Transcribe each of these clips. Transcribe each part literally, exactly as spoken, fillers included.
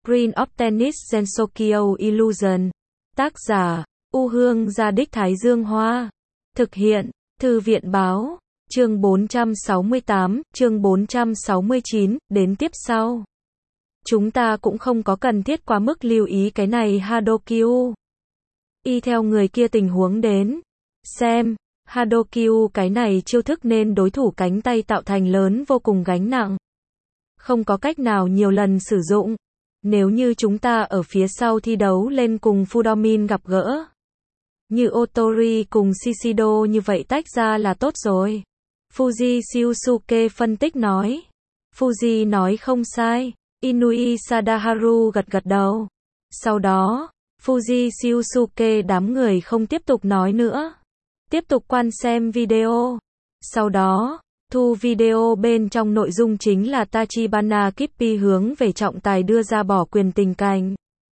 Green of Tennis Gensokyo Illusion. Tác giả, U Hương Gia Đích Thái Dương Hoa. Thực hiện, Thư viện Báo. Chương bốn trăm sáu mươi tám, chương bốn trăm sáu mươi chín, đến tiếp sau. Chúng ta cũng không có cần thiết quá mức lưu ý cái này Hadokyu. Y theo người kia tình huống đến. Xem, Hadokyu cái này chiêu thức nên đối thủ cánh tay tạo thành lớn vô cùng gánh nặng. Không có cách nào nhiều lần sử dụng. Nếu như chúng ta ở phía sau thi đấu lên cùng Fudomin gặp gỡ. Như Otori cùng Shishido như vậy tách ra là tốt rồi. Fuji Shiosuke phân tích nói. Fuji nói không sai. Inui Sadaharu gật gật đầu. Sau đó, Fuji Shiosuke đám người không tiếp tục nói nữa. Tiếp tục quan xem video. Sau đó, thu video bên trong nội dung chính là Tachibana Kippi hướng về trọng tài đưa ra bỏ quyền tình cảnh.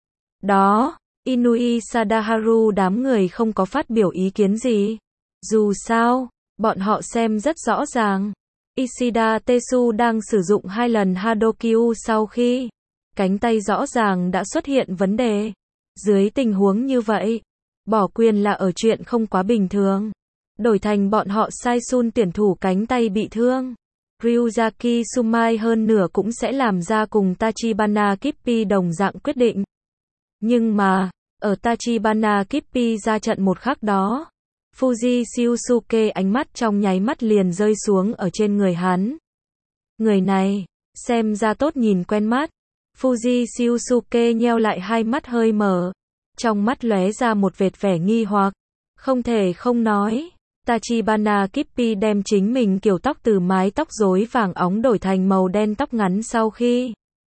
Đó, Inui Sadaharu đám người không có phát biểu ý kiến gì. Dù sao, bọn họ xem rất rõ ràng. Ishida Tetsu đang sử dụng hai lần Hadokyu sau khi cánh tay rõ ràng đã xuất hiện vấn đề. Dưới tình huống như vậy, bỏ quyền là ở chuyện không quá bình thường. Đổi thành bọn họ Saisun tuyển thủ cánh tay bị thương. Ryuzaki Sumai hơn nửa cũng sẽ làm ra cùng Tachibana Kippi đồng dạng quyết định. Nhưng mà, ở Tachibana Kippi ra trận một khắc đó, Fuji Shiosuke ánh mắt trong nháy mắt liền rơi xuống ở trên người hắn. Người này, xem ra tốt nhìn quen mắt. Fuji Shiosuke nheo lại hai mắt hơi mở. Trong mắt lóe ra một vệt vẻ nghi hoặc. Không thể không nói. Tachibana Kippi đem chính mình kiểu tóc từ mái tóc rối vàng óng đổi thành màu đen tóc ngắn sau khi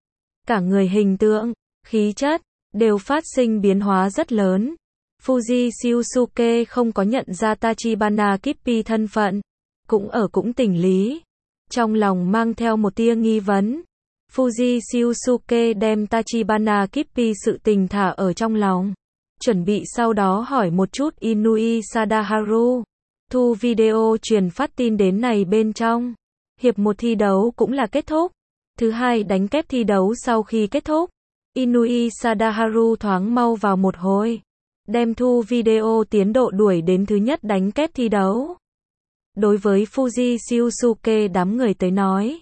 cả người hình tượng, khí chất, đều phát sinh biến hóa rất lớn. Fuji Shiosuke không có nhận ra Tachibana Kippi thân phận, cũng ở cũng tỉnh lý. Trong lòng mang theo một tia nghi vấn. Fuji Shiosuke đem Tachibana Kippi sự tình thả ở trong lòng. Chuẩn bị sau đó hỏi một chút Inui Sadaharu. Thu video truyền phát tin đến này bên trong. Hiệp một thi đấu cũng là kết thúc. Thứ hai đánh kép thi đấu sau khi kết thúc. Inui Sadaharu thoáng mau vào một hồi. Đem thu video tiến độ đuổi đến thứ nhất đánh kép thi đấu. Đối với Fuji Shiosuke đám người tới nói.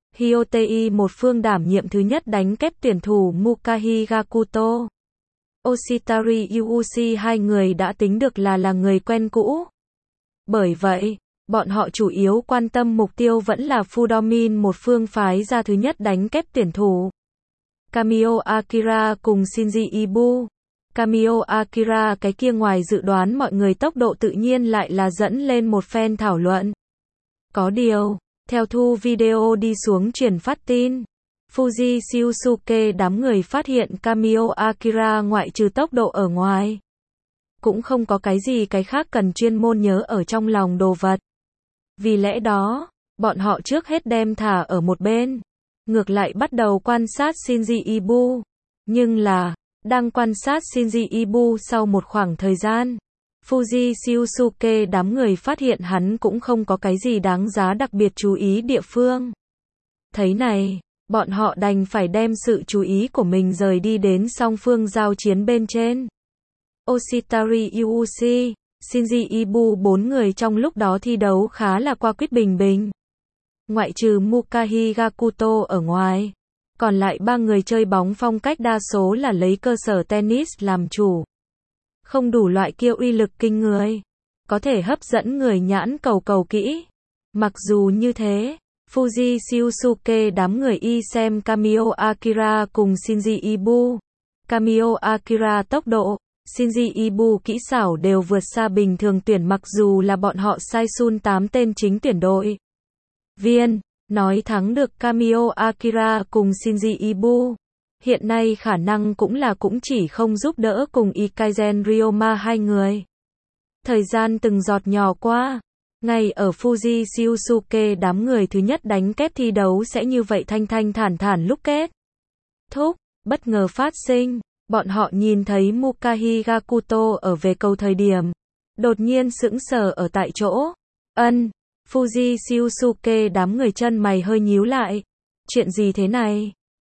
Hyotei một phương đảm nhiệm thứ nhất đánh kép tuyển thủ Mukahi Gakuto. Oshitari Yuushi hai người đã tính được là là người quen cũ. Bởi vậy, bọn họ chủ yếu quan tâm mục tiêu vẫn là Fudomin một phương phái ra thứ nhất đánh kép tuyển thủ. Kamio Akira cùng Shinji Ibu. Kamio Akira cái kia ngoài dự đoán mọi người tốc độ tự nhiên lại là dẫn lên một phen thảo luận. Có điều, theo thu video đi xuống truyền phát tin, Fuji Shiosuke đám người phát hiện Kamio Akira ngoại trừ tốc độ ở ngoài. Cũng không có cái gì cái khác cần chuyên môn nhớ ở trong lòng đồ vật. Vì lẽ đó, bọn họ trước hết đem thả ở một bên. Ngược lại bắt đầu quan sát Shinji Ibu. Nhưng là, đang quan sát Shinji Ibu sau một khoảng thời gian, Fuji Shiosuke đám người phát hiện hắn cũng không có cái gì đáng giá đặc biệt chú ý địa phương. Thấy này, bọn họ đành phải đem sự chú ý của mình rời đi đến song phương giao chiến bên trên. Oshitari Yuushi, Shinji Ibu bốn người trong lúc đó thi đấu khá là qua quýt bình bình. Ngoại trừ Mukahi Gakuto ở ngoài, còn lại ba người chơi bóng phong cách đa số là lấy cơ sở tennis làm chủ. Không đủ loại kia uy lực kinh người, có thể hấp dẫn người nhãn cầu cầu kỹ. Mặc dù như thế, Fuji Shiosuke đám người y xem Kamio Akira cùng Shinji Ibu. Kamio Akira tốc độ, Shinji Ibu kỹ xảo đều vượt xa bình thường tuyển mặc dù là bọn họ Saisun tám tên chính tuyển đội. Viên, nói thắng được Kamio Akira cùng Shinji Ibu. Hiện nay khả năng cũng là cũng chỉ không giúp đỡ cùng Ikaisen Ryoma hai người. Thời gian từng giọt nhỏ qua. Ngay ở Fuji Shiosuke đám người thứ nhất đánh kép thi đấu sẽ như vậy thanh thanh thản thản lúc kết thúc, bất ngờ phát sinh. Bọn họ nhìn thấy Mukahi Gakuto ở về cầu thời điểm. Đột nhiên sững sờ ở tại chỗ. Ân, Fuji Shiosuke đám người chân mày hơi nhíu lại. Chuyện gì thế này?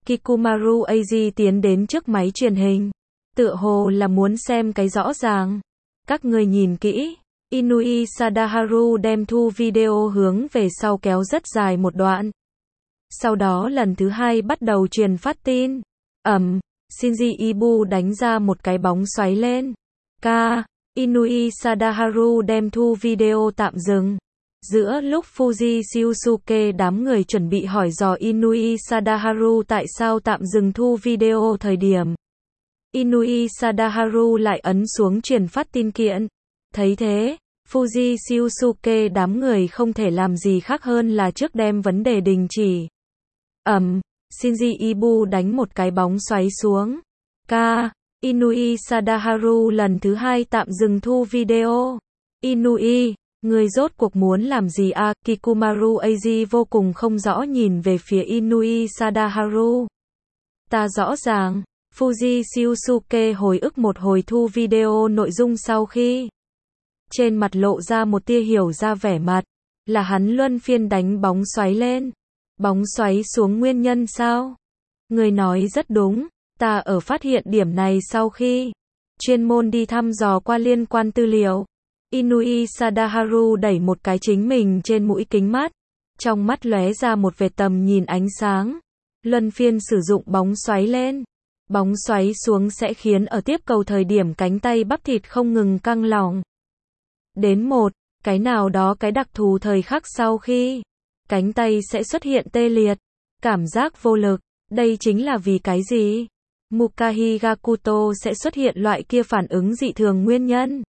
Kikumaru Aji tiến đến trước máy truyền hình. Tựa hồ là muốn xem cái rõ ràng. Các người nhìn kỹ. Inui Sadaharu đem thu video hướng về sau kéo rất dài một đoạn. Sau đó lần thứ hai bắt đầu truyền phát tin. Ầm, Shinji Ibu đánh ra một cái bóng xoáy lên. Ca, Inui Sadaharu đem thu video tạm dừng. Giữa lúc Fuji Shiosuke đám người chuẩn bị hỏi dò Inui Sadaharu tại sao tạm dừng thu video thời điểm, Inui Sadaharu lại ấn xuống truyền phát tin kiện. Thấy thế, Fuji Shiosuke đám người không thể làm gì khác hơn là trước đem vấn đề đình chỉ. Ầm, um, Shinji Ibu đánh một cái bóng xoáy xuống. Ca, Inui Sadaharu lần thứ hai tạm dừng thu video. Inui, người rốt cuộc muốn làm gì à? Kikumaru Aji vô cùng không rõ nhìn về phía Inui Sadaharu. Ta rõ ràng. Fuji Shiosuke hồi ức một hồi thu video nội dung sau khi. Trên mặt lộ ra một tia hiểu ra vẻ mặt. Là hắn luân phiên đánh bóng xoáy lên. Bóng xoáy xuống nguyên nhân sao? Người nói rất đúng. Ta ở phát hiện điểm này sau khi chuyên môn đi thăm dò qua liên quan tư liệu. Inui Sadaharu đẩy một cái chính mình trên mũi kính mắt. Trong mắt lóe ra một vệt tầm nhìn ánh sáng. Luân phiên sử dụng bóng xoáy lên. Bóng xoáy xuống sẽ khiến ở tiếp cầu thời điểm cánh tay bắp thịt không ngừng căng lỏng. Đến một, cái nào đó cái đặc thù thời khắc sau khi cánh tay sẽ xuất hiện tê liệt, cảm giác vô lực. Đây chính là vì cái gì? Mukahi Gakuto sẽ xuất hiện loại kia phản ứng dị thường nguyên nhân.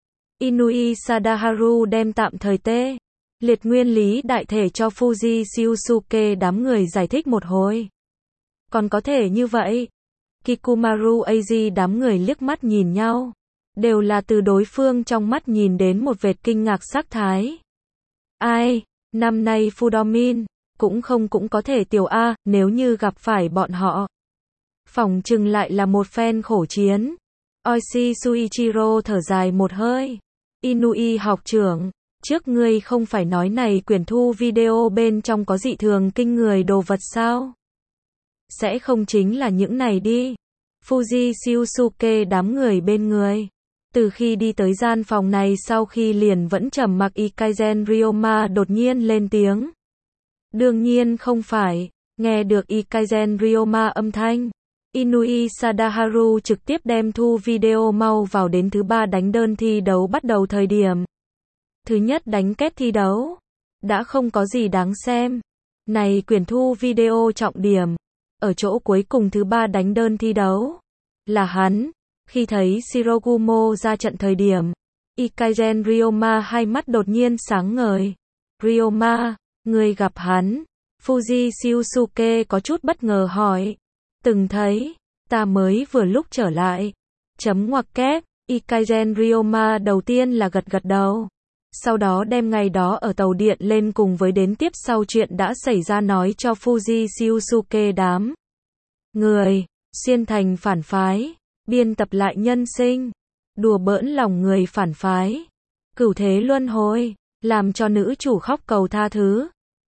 Inui Sadaharu đem tạm thời tê liệt nguyên lý đại thể cho Fuji Shiosuke đám người giải thích một hồi. Còn có thể như vậy? Kikumaru Aji đám người liếc mắt nhìn nhau. Đều là từ đối phương trong mắt nhìn đến một vệt kinh ngạc sắc thái. Ai? Năm nay Fudomin cũng không cũng có thể tiểu A, nếu như gặp phải bọn họ. Phỏng chừng lại là một phen khổ chiến. Oishi Suichiro thở dài một hơi. Inui học trưởng, trước ngươi không phải nói này quyển thu video bên trong có dị thường kinh người đồ vật sao? Sẽ không chính là những này đi. Fuji Shiosuke đám người bên người. Từ khi đi tới gian phòng này sau khi liền vẫn trầm mặc Ikazen Ryoma đột nhiên lên tiếng. Đương nhiên không phải. Nghe được Ikazen Ryoma âm thanh. Inui Sadaharu trực tiếp đem thu video mau vào đến thứ ba đánh đơn thi đấu bắt đầu thời điểm. Thứ nhất đánh kết thi đấu. Đã không có gì đáng xem. Này quyển thu video trọng điểm. Ở chỗ cuối cùng thứ ba đánh đơn thi đấu. Là hắn. Khi thấy Shirogumo ra trận thời điểm. Ikazen Ryoma hai mắt đột nhiên sáng ngời. Ryoma, người gặp hắn. Fuji Shiosuke có chút bất ngờ hỏi. Từng thấy, ta mới vừa lúc trở lại. Chấm ngoặc kép, Ikazen Ryoma đầu tiên là gật gật đầu. Sau đó đem ngày đó ở tàu điện lên cùng với đến tiếp sau chuyện đã xảy ra nói cho Fuji Shiosuke đám người, xuyên thành phản phái, biên tập lại nhân sinh, đùa bỡn lòng người phản phái, cửu thế luân hồi, làm cho nữ chủ khóc cầu tha thứ.